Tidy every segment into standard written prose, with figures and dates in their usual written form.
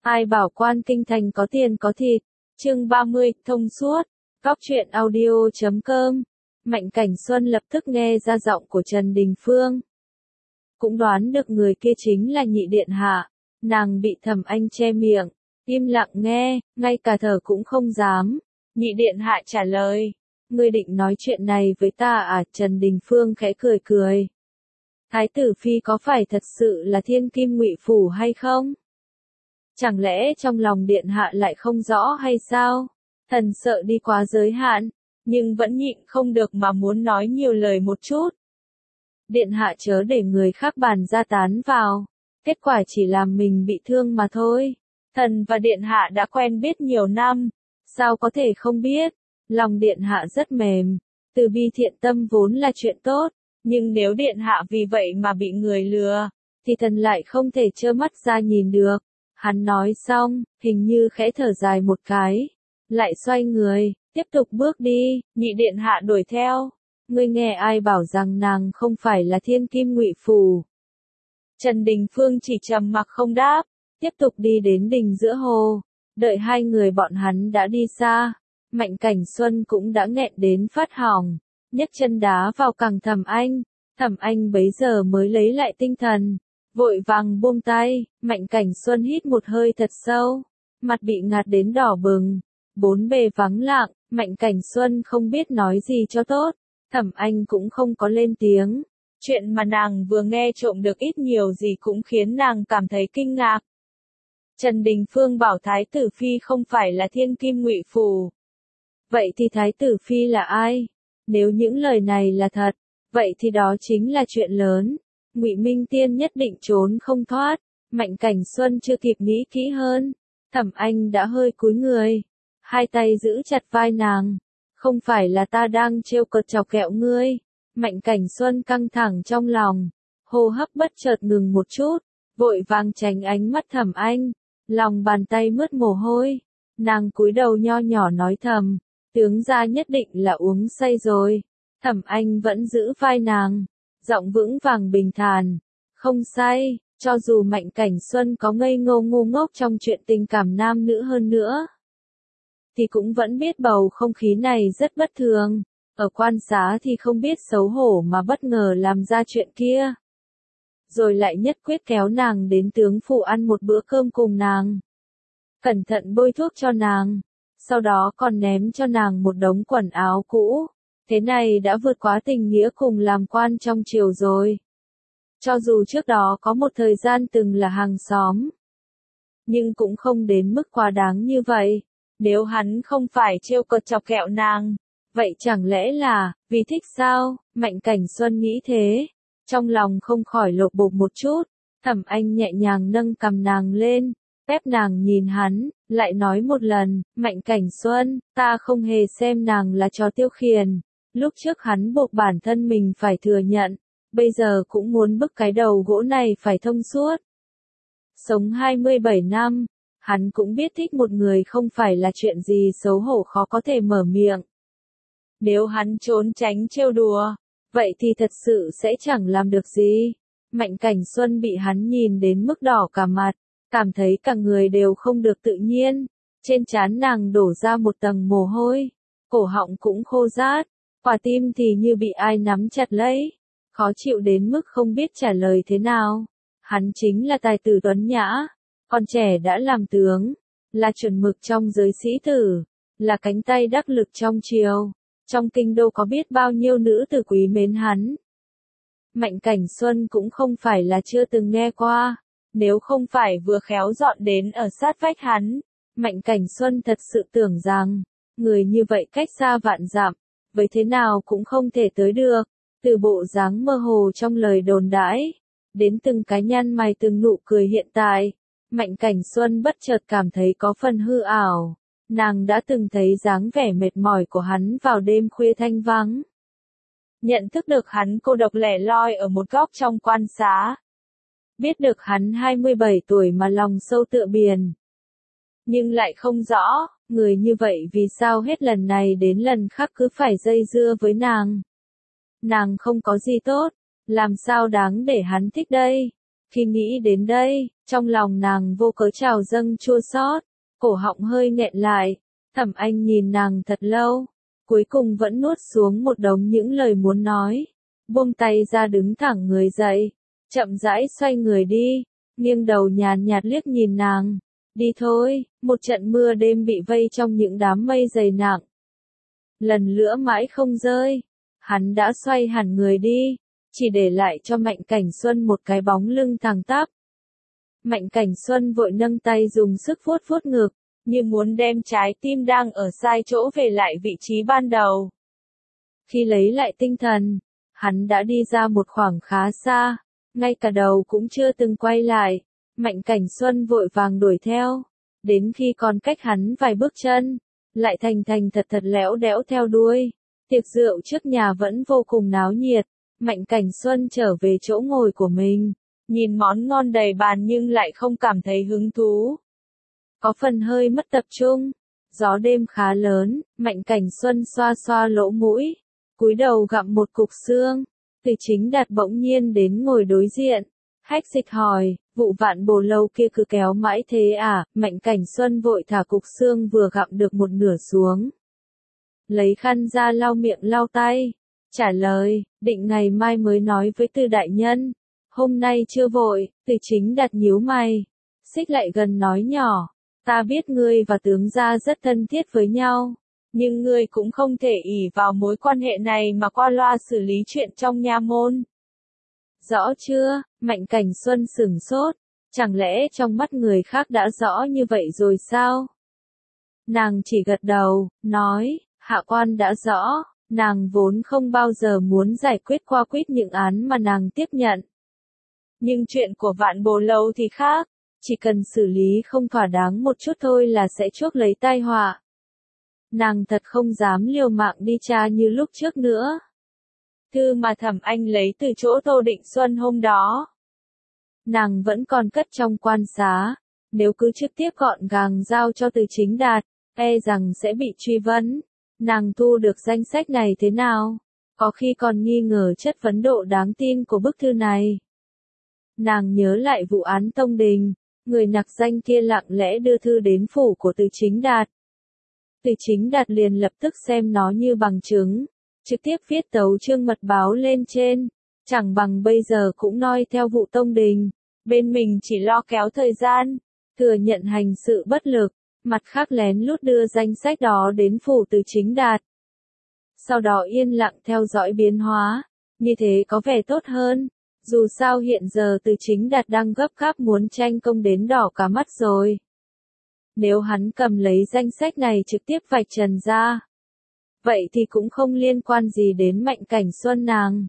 Ai bảo quan kinh thành có tiền có thịt. Chương 30, thông suốt. Góc truyện audio.com. Mạnh Cảnh Xuân lập tức nghe ra giọng của Trần Đình Phương. Cũng đoán được người kia chính là nhị điện hạ. Nàng bị Thẩm Anh che miệng, im lặng nghe, ngay cả thở cũng không dám. Nhị điện hạ trả lời. Ngươi định nói chuyện này với ta à? Trần Đình Phương khẽ cười cười. Thái tử phi có phải thật sự là thiên kim ngụy phủ hay không? Chẳng lẽ trong lòng điện hạ lại không rõ hay sao? Thần sợ đi quá giới hạn, nhưng vẫn nhịn không được mà muốn nói nhiều lời một chút. Điện hạ chớ để người khác bàn ra tán vào, kết quả chỉ làm mình bị thương mà thôi. Thần và điện hạ đã quen biết nhiều năm, sao có thể không biết? Lòng điện hạ rất mềm, từ bi thiện tâm vốn là chuyện tốt, nhưng nếu điện hạ vì vậy mà bị người lừa, thì thần lại không thể trơ mắt ra nhìn được. Hắn nói xong, hình như khẽ thở dài một cái, lại xoay người, tiếp tục bước đi. Nhị điện hạ đuổi theo. Ngươi nghe ai bảo rằng nàng không phải là thiên kim ngụy phủ? Trần Đình Phương chỉ trầm mặc không đáp, tiếp tục đi đến đình giữa hồ. Đợi hai người bọn hắn đã đi xa, Mạnh Cảnh Xuân cũng đã nghẹn đến phát hỏng, nhấc chân đá vào cẳng Thẩm Anh. Thẩm Anh bấy giờ mới lấy lại tinh thần, vội vàng buông tay. Mạnh Cảnh Xuân hít một hơi thật sâu, mặt bị ngạt đến đỏ bừng, bốn bề vắng lặng. Mạnh Cảnh Xuân không biết nói gì cho tốt, Thẩm Anh cũng không có lên tiếng. Chuyện mà nàng vừa nghe trộm được ít nhiều gì cũng khiến nàng cảm thấy kinh ngạc. Trần Đình Phương bảo Thái tử phi không phải là thiên kim ngụy phủ. Vậy thì Thái tử phi là ai? Nếu những lời này là thật, vậy thì đó chính là chuyện lớn. Ngụy Minh Tiên nhất định trốn không thoát. Mạnh Cảnh Xuân chưa kịp nghĩ kỹ hơn, Thẩm Anh đã hơi cúi người, hai tay giữ chặt vai nàng. Không phải là ta đang trêu cợt chọc ghẹo ngươi. Mạnh Cảnh Xuân căng thẳng trong lòng, hô hấp bất chợt ngừng một chút, vội vàng tránh ánh mắt Thẩm Anh, lòng bàn tay mướt mồ hôi. Nàng cúi đầu nho nhỏ nói thầm, tướng gia nhất định là uống say rồi. Thẩm Anh vẫn giữ vai nàng, giọng vững vàng bình thản, không say. Cho dù Mạnh Cảnh Xuân có ngây ngô ngu ngốc trong chuyện tình cảm nam nữ hơn nữa, thì cũng vẫn biết bầu không khí này rất bất thường. Ở quan xá thì không biết xấu hổ mà bất ngờ làm ra chuyện kia. Rồi lại nhất quyết kéo nàng đến tướng phủ ăn một bữa cơm cùng nàng. Cẩn thận bôi thuốc cho nàng. Sau đó còn ném cho nàng một đống quần áo cũ. Thế này đã vượt quá tình nghĩa cùng làm quan trong triều rồi. Cho dù trước đó có một thời gian từng là hàng xóm, nhưng cũng không đến mức quá đáng như vậy. Nếu hắn không phải trêu cợt chọc ghẹo nàng, vậy chẳng lẽ là vì thích sao? Mạnh Cảnh Xuân nghĩ thế, trong lòng không khỏi lột bột một chút. Thẩm Anh nhẹ nhàng nâng cằm nàng lên, ép nàng nhìn hắn, lại nói một lần. Mạnh Cảnh Xuân, ta không hề xem nàng là trò tiêu khiển. Lúc trước hắn buộc bản thân mình phải thừa nhận, bây giờ cũng muốn bức cái đầu gỗ này phải thông suốt. Sống 27 năm, hắn cũng biết thích một người không phải là chuyện gì xấu hổ khó có thể mở miệng. Nếu hắn trốn tránh trêu đùa, vậy thì thật sự sẽ chẳng làm được gì. Mạnh Cảnh Xuân bị hắn nhìn đến mức đỏ cả mặt, cảm thấy cả người đều không được tự nhiên. Trên trán nàng đổ ra một tầng mồ hôi, cổ họng cũng khô rát, quả tim thì như bị ai nắm chặt lấy, khó chịu đến mức không biết trả lời thế nào. Hắn chính là tài tử tuấn nhã, còn trẻ đã làm tướng, là chuẩn mực trong giới sĩ tử, là cánh tay đắc lực trong triều. Trong kinh đô có biết bao nhiêu nữ tử quý mến hắn. Mạnh Cảnh Xuân cũng không phải là chưa từng nghe qua, nếu không phải vừa khéo dọn đến ở sát vách hắn, Mạnh Cảnh Xuân thật sự tưởng rằng, người như vậy cách xa vạn dặm, với thế nào cũng không thể tới được. Từ bộ dáng mơ hồ trong lời đồn đãi, đến từng cái nhăn mày từng nụ cười hiện tại, Mạnh Cảnh Xuân bất chợt cảm thấy có phần hư ảo. Nàng đã từng thấy dáng vẻ mệt mỏi của hắn vào đêm khuya thanh vắng. Nhận thức được hắn cô độc lẻ loi ở một góc trong quan xá. Biết được hắn 27 tuổi mà lòng sâu tựa biển. Nhưng lại không rõ, người như vậy vì sao hết lần này đến lần khác cứ phải dây dưa với nàng. Nàng không có gì tốt, làm sao đáng để hắn thích đây? Khi nghĩ đến đây, trong lòng nàng vô cớ trào dâng chua xót, cổ họng hơi nghẹn lại. Thẩm Anh nhìn nàng thật lâu, cuối cùng vẫn nuốt xuống một đống những lời muốn nói, buông tay ra đứng thẳng người dậy, chậm rãi xoay người đi, nghiêng đầu nhàn nhạt liếc nhìn nàng. Đi thôi, một trận mưa đêm bị vây trong những đám mây dày nặng. Lần nữa mãi không rơi, hắn đã xoay hẳn người đi, chỉ để lại cho Mạnh Cảnh Xuân một cái bóng lưng thẳng tắp. Mạnh Cảnh Xuân vội nâng tay dùng sức vuốt vuốt ngực, như muốn đem trái tim đang ở sai chỗ về lại vị trí ban đầu. Khi lấy lại tinh thần, hắn đã đi ra một khoảng khá xa, ngay cả đầu cũng chưa từng quay lại. Mạnh Cảnh Xuân vội vàng đuổi theo, đến khi còn cách hắn vài bước chân, lại thành thành thật thật lẽo đẽo theo đuôi. Tiệc rượu trước nhà vẫn vô cùng náo nhiệt, Mạnh Cảnh Xuân trở về chỗ ngồi của mình, nhìn món ngon đầy bàn nhưng lại không cảm thấy hứng thú. Có phần hơi mất tập trung, gió đêm khá lớn, Mạnh Cảnh Xuân xoa xoa lỗ mũi, cúi đầu gặm một cục xương. Từ Chính Đạt bỗng nhiên đến ngồi đối diện, hách dịch hỏi, vụ Vạn Bồ Lâu kia cứ kéo mãi thế à? Mạnh Cảnh Xuân vội thả cục xương vừa gặm được một nửa xuống, lấy khăn ra lau miệng lau tay, trả lời, định ngày mai mới nói với Từ đại nhân, hôm nay chưa vội. Từ Chính Đạt nhíu mày, xích lại gần nói nhỏ, ta biết ngươi và tướng gia rất thân thiết với nhau, nhưng ngươi cũng không thể ỷ vào mối quan hệ này mà qua loa xử lý chuyện trong nha môn. Rõ chưa? Mạnh Cảnh Xuân sửng sốt, chẳng lẽ trong mắt người khác đã rõ như vậy rồi sao? Nàng chỉ gật đầu, nói, hạ quan đã rõ, nàng vốn không bao giờ muốn giải quyết qua quýt những án mà nàng tiếp nhận. Nhưng chuyện của Vạn Bồ Lâu thì khác, chỉ cần xử lý không thỏa đáng một chút thôi là sẽ chuốc lấy tai họa. Nàng thật không dám liều mạng đi tra như lúc trước nữa. Thư mà Thẩm Anh lấy từ chỗ Tô Định Xuân hôm đó, nàng vẫn còn cất trong quan xá, nếu cứ trực tiếp gọn gàng giao cho Từ Chính Đạt, e rằng sẽ bị truy vấn. Nàng thu được danh sách này thế nào? Có khi còn nghi ngờ chất vấn độ đáng tin của bức thư này. Nàng nhớ lại vụ án Tông Đình, người nặc danh kia lặng lẽ đưa thư đến phủ của Từ Chính Đạt. Từ Chính Đạt liền lập tức xem nó như bằng chứng, trực tiếp viết tấu chương mật báo lên trên, chẳng bằng bây giờ cũng noi theo vụ Tông Đình, bên mình chỉ lo kéo thời gian, thừa nhận hành sự bất lực, mặt khác lén lút đưa danh sách đó đến phủ Từ Chính Đạt. Sau đó yên lặng theo dõi biến hóa, như thế có vẻ tốt hơn, dù sao hiện giờ Từ Chính Đạt đang gấp gáp muốn tranh công đến đỏ cả mắt rồi. Nếu hắn cầm lấy danh sách này trực tiếp vạch trần ra, vậy thì cũng không liên quan gì đến Mạnh Cảnh Xuân nàng.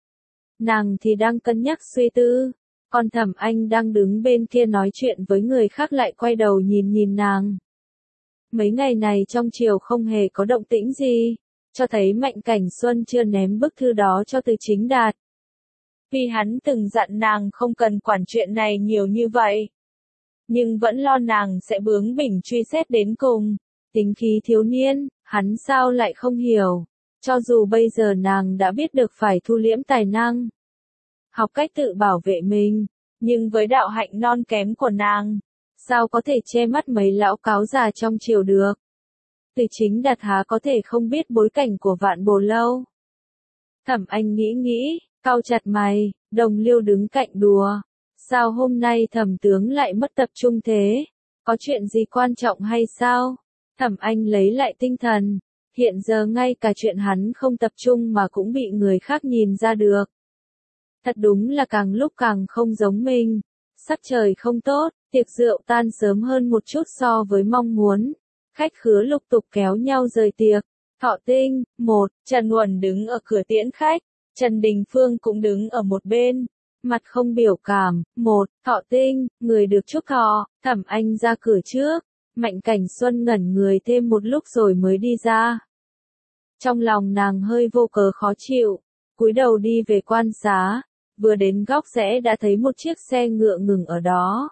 Nàng thì đang cân nhắc suy tư, còn Thẩm Anh đang đứng bên kia nói chuyện với người khác lại quay đầu nhìn nàng. Mấy ngày này trong triều không hề có động tĩnh gì, cho thấy Mạnh Cảnh Xuân chưa ném bức thư đó cho Từ Chính Đạt. Vì hắn từng dặn nàng không cần quản chuyện này nhiều như vậy, nhưng vẫn lo nàng sẽ bướng bỉnh truy xét đến cùng. Tính khí thiếu niên, hắn sao lại không hiểu, cho dù bây giờ nàng đã biết được phải thu liễm tài năng, học cách tự bảo vệ mình, nhưng với đạo hạnh non kém của nàng, sao có thể che mắt mấy lão cáo già trong triều được. Từ Chính Đạt há có thể không biết bối cảnh của Vạn Bồ Lâu. Thẩm Anh nghĩ, cau chặt mày, Đồng Liêu đứng cạnh đùa. Sao hôm nay Thẩm tướng lại mất tập trung thế? Có chuyện gì quan trọng hay sao? Thẩm Anh lấy lại tinh thần. Hiện giờ ngay cả chuyện hắn không tập trung mà cũng bị người khác nhìn ra được. Thật đúng là càng lúc càng không giống mình. Sắc trời không tốt, tiệc rượu tan sớm hơn một chút so với mong muốn. Khách khứa lục tục kéo nhau rời tiệc. Thọ Tinh, Trần Uẩn đứng ở cửa tiễn khách. Trần Đình Phương cũng đứng ở một bên. Mặt không biểu cảm. Thọ Tinh, người được chúc thọ. Thẩm Anh ra cửa trước. Mạnh Cảnh Xuân ngẩn người thêm một lúc rồi mới đi ra. Trong lòng nàng hơi vô cớ khó chịu, cúi đầu đi về quan xá, vừa đến góc rẽ đã thấy một chiếc xe ngựa ngừng ở đó.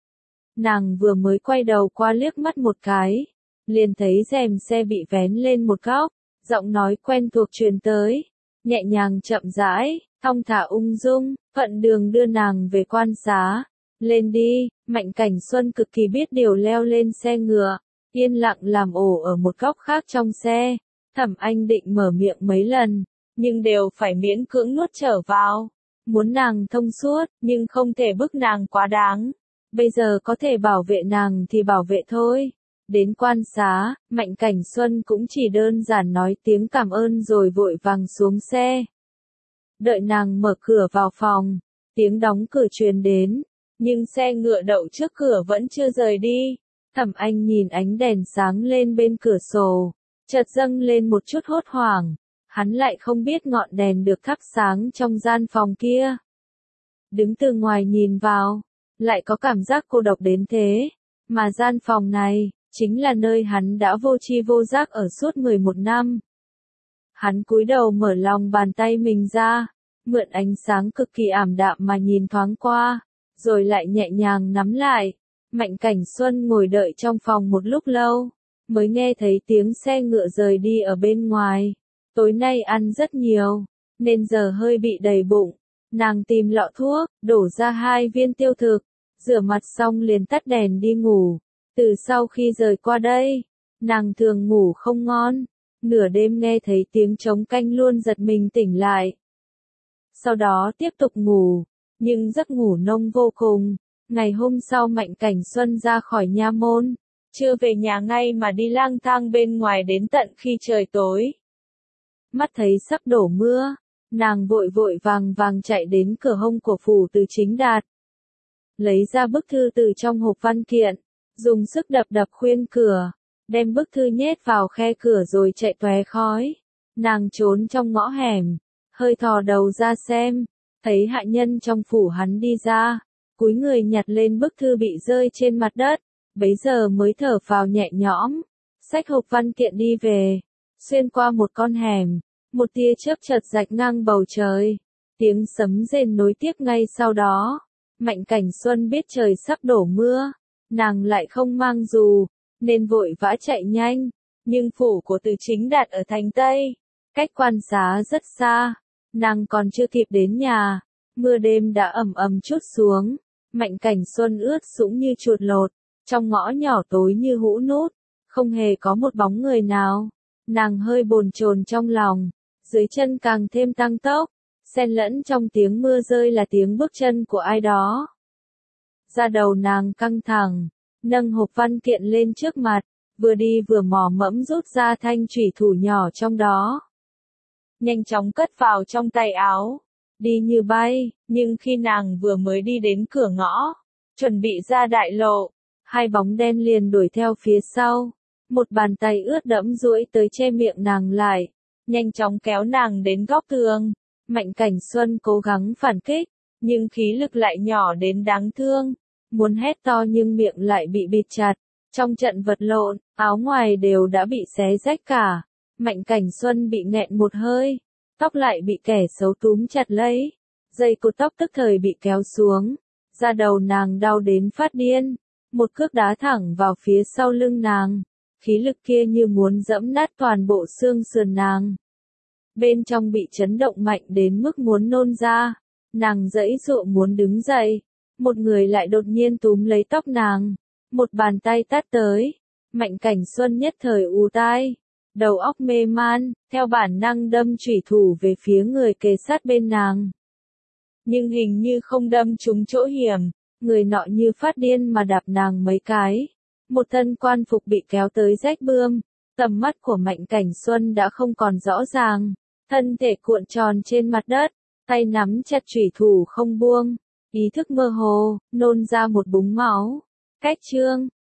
Nàng vừa mới quay đầu qua liếc mắt một cái, liền thấy rèm xe bị vén lên một góc, giọng nói quen thuộc truyền tới, nhẹ nhàng chậm rãi, thong thả ung dung, thuận đường đưa nàng về quan xá. Lên đi, Mạnh Cảnh Xuân cực kỳ biết điều leo lên xe ngựa, yên lặng làm ổ ở một góc khác trong xe. Thẩm Anh định mở miệng mấy lần, nhưng đều phải miễn cưỡng nuốt trở vào. Muốn nàng thông suốt, nhưng không thể bức nàng quá đáng. Bây giờ có thể bảo vệ nàng thì bảo vệ thôi. Đến quan xá, Mạnh Cảnh Xuân cũng chỉ đơn giản nói tiếng cảm ơn rồi vội vàng xuống xe. Đợi nàng mở cửa vào phòng, tiếng đóng cửa truyền đến, nhưng xe ngựa đậu trước cửa vẫn chưa rời đi. Thẩm Anh nhìn ánh đèn sáng lên bên cửa sổ, chợt dâng lên một chút hốt hoảng, hắn lại không biết ngọn đèn được thắp sáng trong gian phòng kia. Đứng từ ngoài nhìn vào, lại có cảm giác cô độc đến thế, mà gian phòng này, chính là nơi hắn đã vô tri vô giác ở suốt 11 năm. Hắn cúi đầu mở lòng bàn tay mình ra, mượn ánh sáng cực kỳ ảm đạm mà nhìn thoáng qua, rồi lại nhẹ nhàng nắm lại. Mạnh Cảnh Xuân ngồi đợi trong phòng một lúc lâu, mới nghe thấy tiếng xe ngựa rời đi ở bên ngoài. Tối nay ăn rất nhiều, nên giờ hơi bị đầy bụng. Nàng tìm lọ thuốc, đổ ra 2 viên tiêu thực, rửa mặt xong liền tắt đèn đi ngủ. Từ sau khi rời qua đây, nàng thường ngủ không ngon, nửa đêm nghe thấy tiếng trống canh luôn giật mình tỉnh lại. Sau đó tiếp tục ngủ, nhưng giấc ngủ nông vô cùng. Ngày hôm sau Mạnh Cảnh Xuân ra khỏi nha môn, chưa về nhà ngay mà đi lang thang bên ngoài đến tận khi trời tối. Mắt thấy sắp đổ mưa, nàng vội vội vàng vàng chạy đến cửa hông của phủ Từ Chính Đạt. Lấy ra bức thư từ trong hộp văn kiện, dùng sức đập đập khuyên cửa, đem bức thư nhét vào khe cửa rồi chạy tóe khói. Nàng trốn trong ngõ hẻm, hơi thò đầu ra xem, thấy hạ nhân trong phủ hắn đi ra, cúi người nhặt lên bức thư bị rơi trên mặt đất, bấy giờ mới thở phào nhẹ nhõm, xách hộp văn kiện đi về. Xuyên qua một con hẻm, một tia chớp chợt rạch ngang bầu trời, tiếng sấm rền nối tiếp ngay sau đó. Mạnh Cảnh Xuân biết trời sắp đổ mưa, nàng lại không mang dù, nên vội vã chạy nhanh, nhưng phủ của Từ Chính Đạt ở thành Tây, cách quan xá rất xa, nàng còn chưa kịp đến nhà, mưa đêm đã ầm ầm trút xuống. Mạnh Cảnh Xuân ướt sũng như chuột lột, trong ngõ nhỏ tối như hũ nút, không hề có một bóng người nào. Nàng hơi bồn chồn trong lòng, dưới chân càng thêm tăng tốc, xen lẫn trong tiếng mưa rơi là tiếng bước chân của ai đó. Da đầu nàng căng thẳng, nâng hộp văn kiện lên trước mặt, vừa đi vừa mò mẫm rút ra thanh chủy thủ nhỏ trong đó. Nhanh chóng cất vào trong tay áo, đi như bay, nhưng khi nàng vừa mới đi đến cửa ngõ, chuẩn bị ra đại lộ, 2 bóng đen liền đuổi theo phía sau. Một bàn tay ướt đẫm duỗi tới che miệng nàng lại, nhanh chóng kéo nàng đến góc tường. Mạnh Cảnh Xuân cố gắng phản kích, nhưng khí lực lại nhỏ đến đáng thương, muốn hét to nhưng miệng lại bị bịt chặt. Trong trận vật lộn, áo ngoài đều đã bị xé rách cả. Mạnh Cảnh Xuân bị nghẹn một hơi, tóc lại bị kẻ xấu túm chặt lấy, dây cột tóc tức thời bị kéo xuống, da đầu nàng đau đến phát điên, một cước đá thẳng vào phía sau lưng nàng. Khí lực kia như muốn dẫm nát toàn bộ xương sườn nàng. Bên trong bị chấn động mạnh đến mức muốn nôn ra. Nàng giãy giụa muốn đứng dậy. Một người lại đột nhiên túm lấy tóc nàng. Một bàn tay tát tới. Mạnh Cảnh Xuân nhất thời ù tai. Đầu óc mê man, theo bản năng đâm chủy thủ về phía người kề sát bên nàng. Nhưng hình như không đâm trúng chỗ hiểm. Người nọ như phát điên mà đạp nàng mấy cái. Một thân quan phục bị kéo tới rách bươm, tầm mắt của Mạnh Cảnh Xuân đã không còn rõ ràng, thân thể cuộn tròn trên mặt đất, tay nắm chặt chủy thủ không buông, ý thức mơ hồ, nôn ra một búng máu. Cách chương